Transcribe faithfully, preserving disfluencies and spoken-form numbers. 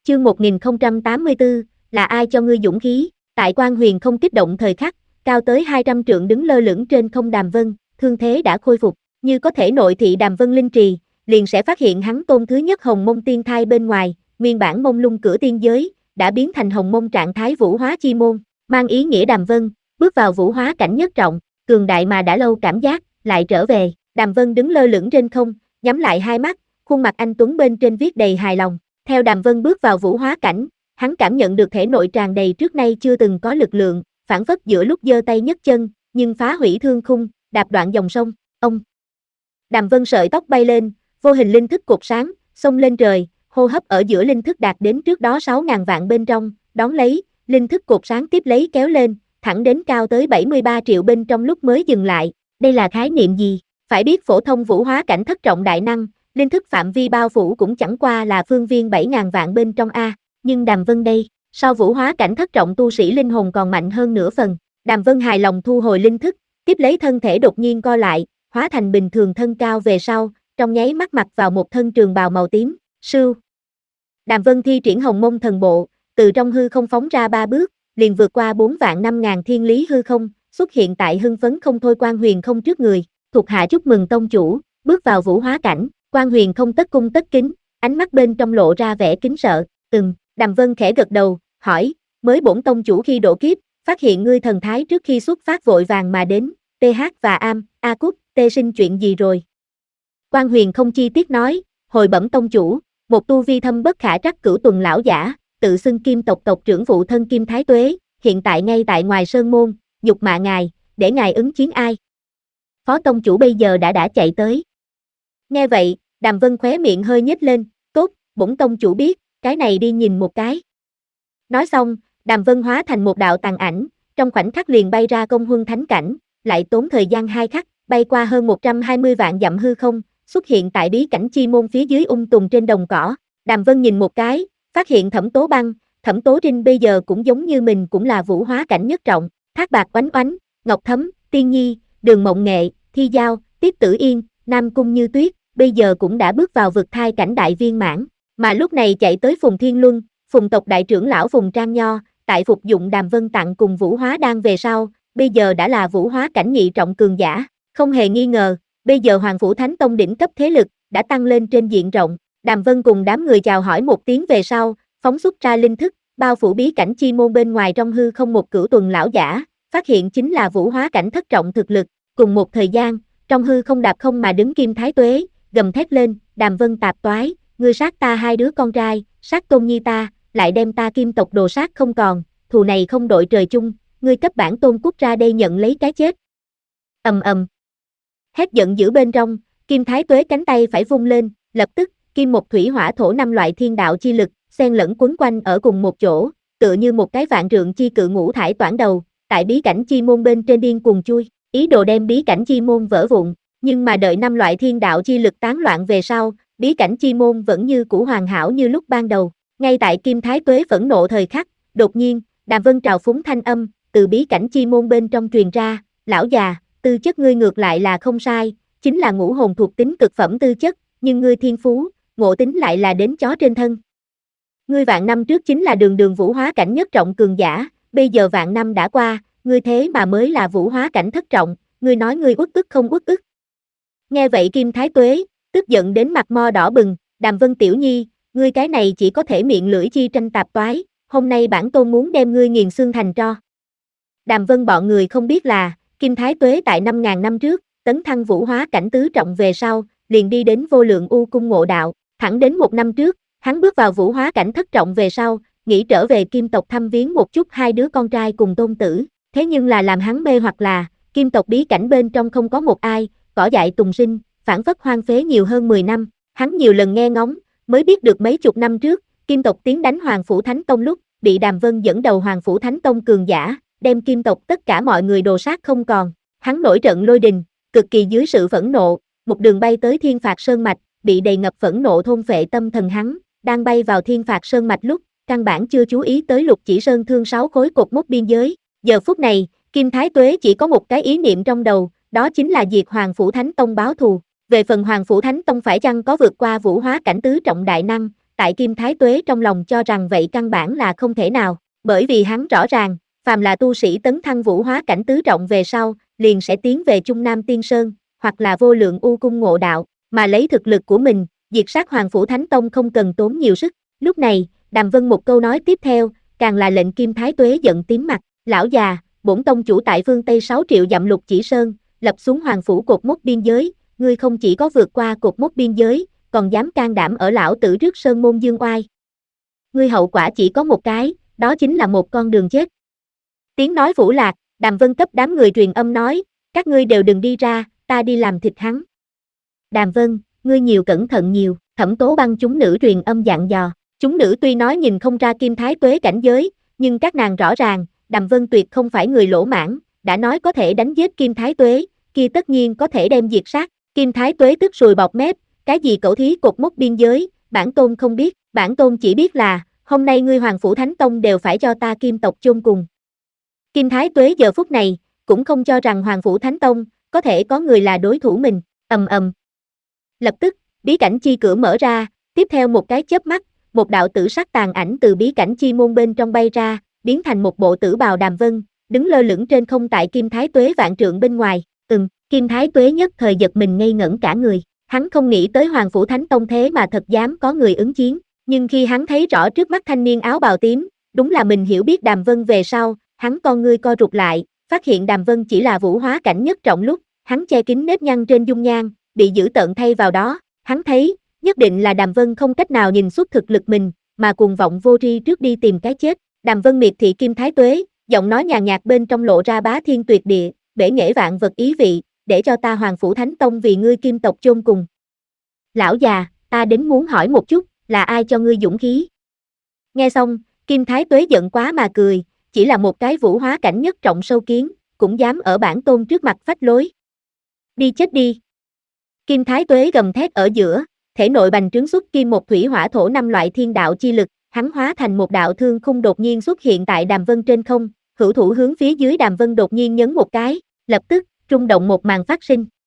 Chương một nghìn không trăm tám mươi tư, là ai cho ngươi dũng khí? Tại Quan Huyền không kích động thời khắc, cao tới hai trăm trượng đứng lơ lửng trên không Đàm Vân, thương thế đã khôi phục, như có thể nội thị Đàm Vân linh trì, liền sẽ phát hiện hắn tôn thứ nhất Hồng Mông Tiên Thai bên ngoài, nguyên bản mông lung cửa tiên giới, đã biến thành Hồng Mông trạng thái vũ hóa chi môn, mang ý nghĩa Đàm Vân bước vào vũ hóa cảnh nhất trọng, cường đại mà đã lâu cảm giác lại trở về. Đàm Vân đứng lơ lửng trên không, nhắm lại hai mắt, khuôn mặt anh tuấn bên trên viết đầy hài lòng. Theo Đàm Vân bước vào vũ hóa cảnh, hắn cảm nhận được thể nội tràn đầy trước nay chưa từng có lực lượng, phản phất giữa lúc giơ tay nhấc chân, nhưng phá hủy thương khung, đạp đoạn dòng sông. Ông Đàm Vân sợi tóc bay lên, vô hình linh thức cột sáng, xông lên trời, hô hấp ở giữa linh thức đạt đến trước đó sáu ngàn vạn bên trong, đón lấy, linh thức cột sáng tiếp lấy kéo lên, thẳng đến cao tới bảy mươi ba triệu bên trong lúc mới dừng lại. Đây là khái niệm gì? Phải biết phổ thông vũ hóa cảnh thất trọng đại năng, linh thức phạm vi bao phủ cũng chẳng qua là phương viên bảy ngàn vạn bên trong a, nhưng Đàm Vân đây, sau vũ hóa cảnh thất trọng tu sĩ linh hồn còn mạnh hơn nửa phần. Đàm Vân hài lòng thu hồi linh thức, tiếp lấy thân thể đột nhiên co lại, hóa thành bình thường thân cao về sau, trong nháy mắt mặc vào một thân trường bào màu tím. Sưu. Đàm Vân thi triển Hồng Mông thần bộ, từ trong hư không phóng ra ba bước, liền vượt qua bốn vạn năm ngàn thiên lý hư không, xuất hiện tại hưng phấn không thôi Quan Huyền không trước người. Thuộc hạ chúc mừng tông chủ, bước vào vũ hóa cảnh. Quan Huyền không tất cung tất kính, ánh mắt bên trong lộ ra vẻ kính sợ. Ừm, Đàm Vân khẽ gật đầu, hỏi, mới bổn tông chủ khi độ kiếp, phát hiện ngươi thần thái trước khi xuất phát vội vàng mà đến, tê hát và Am, A Cúc, tê sinh chuyện gì rồi? Quan Huyền không chi tiết nói, hồi bẩm tông chủ, một tu vi thâm bất khả trắc cửu tuần lão giả, tự xưng Kim tộc tộc trưởng phụ thân Kim Thái Tuế, hiện tại ngay tại ngoài sơn môn, nhục mạ ngài, để ngài ứng chiến ai? Phó tông chủ bây giờ đã đã chạy tới. Nghe vậy, Đàm Vân khóe miệng hơi nhếch lên, tốt, bổn tông chủ biết, cái này đi nhìn một cái. Nói xong, Đàm Vân hóa thành một đạo tàn ảnh, trong khoảnh khắc liền bay ra công huân thánh cảnh, lại tốn thời gian hai khắc, bay qua hơn một trăm hai mươi vạn dặm hư không, xuất hiện tại bí cảnh chi môn phía dưới ung tùng trên đồng cỏ. Đàm Vân nhìn một cái, phát hiện Thẩm Tố Băng, Thẩm Tố Trinh bây giờ cũng giống như mình cũng là vũ hóa cảnh nhất trọng, Thác Bạc Oánh Oánh, Ngọc Thấm, Tiên Nhi, Đường Mộng Nghệ, Thi Giao, Tiết Tử Yên, Nam Cung Như Tuyết, bây giờ cũng đã bước vào vực thai cảnh đại viên mãn, mà lúc này chạy tới Phùng Thiên Luân, Phùng tộc đại trưởng lão Phùng Trang Nho, tại phục dụng Đàm Vân tặng cùng vũ hóa đan về sau, bây giờ đã là vũ hóa cảnh nhị trọng cường giả, không hề nghi ngờ, bây giờ Hoàng Phủ Thánh Tông đỉnh cấp thế lực đã tăng lên trên diện rộng. Đàm Vân cùng đám người chào hỏi một tiếng về sau, phóng xuất ra linh thức, bao phủ bí cảnh chi môn bên ngoài trong hư không một cửu tuần lão giả, phát hiện chính là vũ hóa cảnh thất trọng thực lực. Cùng một thời gian, trong hư không đạp không mà đứng Kim Thái Tuế, gầm thét lên, Đàm Vân tạp toái, ngươi sát ta hai đứa con trai, sát Tôn Nhi ta, lại đem ta Kim tộc đồ sát không còn, thù này không đội trời chung, ngươi cấp bản tôn cút ra đây nhận lấy cái chết. Ầm ầm. Hét giận dữ bên trong, Kim Thái Tuế cánh tay phải vung lên, lập tức, kim một thủy hỏa thổ năm loại thiên đạo chi lực, xen lẫn quấn quanh ở cùng một chỗ, tựa như một cái vạn trượng chi cự ngũ thải toản đầu, tại bí cảnh chi môn bên trên điên cuồng chui, ý đồ đem bí cảnh chi môn vỡ vụn, nhưng mà đợi năm loại thiên đạo chi lực tán loạn về sau, bí cảnh chi môn vẫn như cũ hoàn hảo như lúc ban đầu. Ngay tại Kim Thái Tuế phẫn nộ thời khắc, đột nhiên, Đàm Vân trào phúng thanh âm từ bí cảnh chi môn bên trong truyền ra, lão già, tư chất ngươi ngược lại là không sai, chính là ngũ hồn thuộc tính cực phẩm tư chất, nhưng ngươi thiên phú, ngộ tính lại là đến chó trên thân. Ngươi vạn năm trước chính là đường đường vũ hóa cảnh nhất trọng cường giả, bây giờ vạn năm đã qua, ngươi thế mà mới là vũ hóa cảnh thất trọng, ngươi nói ngươi uất ức không uất ức. Nghe vậy Kim Thái Tuế, tức giận đến mặt mo đỏ bừng, Đàm Vân tiểu nhi, ngươi cái này chỉ có thể miệng lưỡi chi tranh tạp toái, hôm nay bản tôn muốn đem ngươi nghiền xương thành tro. Đàm Vân bọn người không biết là, Kim Thái Tuế tại năm ngàn năm trước, tấn thăng vũ hóa cảnh tứ trọng về sau, liền đi đến vô lượng u cung ngộ đạo, thẳng đến một năm trước, hắn bước vào vũ hóa cảnh thất trọng về sau, nghĩ trở về Kim tộc thăm viếng một chút hai đứa con trai cùng tôn tử, thế nhưng là làm hắn mê hoặc là, Kim tộc bí cảnh bên trong không có một ai, cỏ dại tùng sinh, phản phất hoang phế nhiều hơn mười năm, hắn nhiều lần nghe ngóng, mới biết được mấy chục năm trước, Kim tộc tiến đánh Hoàng Phủ Thánh Tông lúc, bị Đàm Vân dẫn đầu Hoàng Phủ Thánh Tông cường giả, đem Kim tộc tất cả mọi người đồ sát không còn, hắn nổi trận lôi đình, cực kỳ dưới sự phẫn nộ, một đường bay tới Thiên Phạt Sơn Mạch, bị đầy ngập phẫn nộ thôn phệ tâm thần hắn, đang bay vào Thiên Phạt Sơn Mạch lúc, căn bản chưa chú ý tới Lục Chỉ Sơn thương sáu khối cột mốc biên giới, giờ phút này, Kim Thái Tuế chỉ có một cái ý niệm trong đầu, đó chính là diệt Hoàng Phủ Thánh Tông báo thù. Về phần Hoàng Phủ Thánh Tông phải chăng có vượt qua vũ hóa cảnh tứ trọng đại năng, tại Kim Thái Tuế trong lòng cho rằng vậy căn bản là không thể nào, bởi vì hắn rõ ràng, phàm là tu sĩ tấn thăng vũ hóa cảnh tứ trọng về sau, liền sẽ tiến về Trung Nam Tiên Sơn, hoặc là vô lượng u cung ngộ đạo, mà lấy thực lực của mình, diệt sát Hoàng Phủ Thánh Tông không cần tốn nhiều sức. Lúc này, Đàm Vân một câu nói tiếp theo, càng là lệnh Kim Thái Tuế giận tím mặt, lão già, bổn tông chủ tại phương Tây sáu triệu dặm Lục Chỉ Sơn, lập xuống Hoàng Phủ cột mốc biên giới, ngươi không chỉ có vượt qua cột mốc biên giới, còn dám can đảm ở lão tử trước sơn môn dương oai. Ngươi hậu quả chỉ có một cái, đó chính là một con đường chết. Tiếng nói vũ lạc, Đàm Vân cấp đám người truyền âm nói, các ngươi đều đừng đi ra, ta đi làm thịt hắn. Đàm Vân, ngươi nhiều cẩn thận nhiều, Thẩm Tố Băng chúng nữ truyền âm dặn dò, chúng nữ tuy nói nhìn không ra Kim Thái Tuế cảnh giới, nhưng các nàng rõ ràng, Đàm Vân tuyệt không phải người lỗ mãn, đã nói có thể đánh giết Kim Thái Tuế, kia tất nhiên có thể đem diệt sát. Kim Thái Tuế tức sùi bọt mép, cái gì cẩu thí cột mốc biên giới, bản tôn không biết, bản tôn chỉ biết là, hôm nay ngươi Hoàng Phủ Thánh Tông đều phải cho ta Kim tộc chôn cùng. Kim Thái Tuế giờ phút này, cũng không cho rằng Hoàng Phủ Thánh Tông, có thể có người là đối thủ mình, ầm ầm. Lập tức, bí cảnh chi cửa mở ra, tiếp theo một cái chớp mắt, một đạo tử sắc tàn ảnh từ bí cảnh chi môn bên trong bay ra, biến thành một bộ tử bào Đàm Vân, đứng lơ lửng trên không tại Kim Thái Tuế vạn trượng bên ngoài. Ừm, Kim Thái Tuế nhất thời giật mình ngây ngẩn cả người, hắn không nghĩ tới Hoàng Phủ Thánh Tông thế mà thật dám có người ứng chiến, nhưng khi hắn thấy rõ trước mắt thanh niên áo bào tím, đúng là mình hiểu biết Đàm Vân về sau, hắn con ngươi co rụt lại, phát hiện Đàm Vân chỉ là vũ hóa cảnh nhất trọng lúc, hắn che kín nếp nhăn trên dung nhan, bị dữ tợn thay vào đó, hắn thấy, nhất định là Đàm Vân không cách nào nhìn xuất thực lực mình, mà cuồng vọng vô tri trước đi tìm cái chết. Đàm Vân miệt thị Kim Thái Tuế, giọng nói nhàn nhạt bên trong lộ ra bá thiên tuyệt địa, bể nghệ vạn vật ý vị, để cho ta Hoàng Phủ Thánh Tông vì ngươi Kim tộc chôn cùng. Lão già, ta đến muốn hỏi một chút, là ai cho ngươi dũng khí? Nghe xong, Kim Thái Tuế giận quá mà cười, chỉ là một cái vũ hóa cảnh nhất trọng sâu kiến, cũng dám ở bản tôn trước mặt phách lối. Đi chết đi. Kim Thái Tuế gầm thét ở giữa, thể nội bành trướng xuất kim một thủy hỏa thổ năm loại thiên đạo chi lực, hắn hóa thành một đạo thương khung đột nhiên xuất hiện tại Đàm Vân trên không, hữu thủ hướng phía dưới Đàm Vân đột nhiên nhấn một cái, lập tức, rung động một màn phát sinh.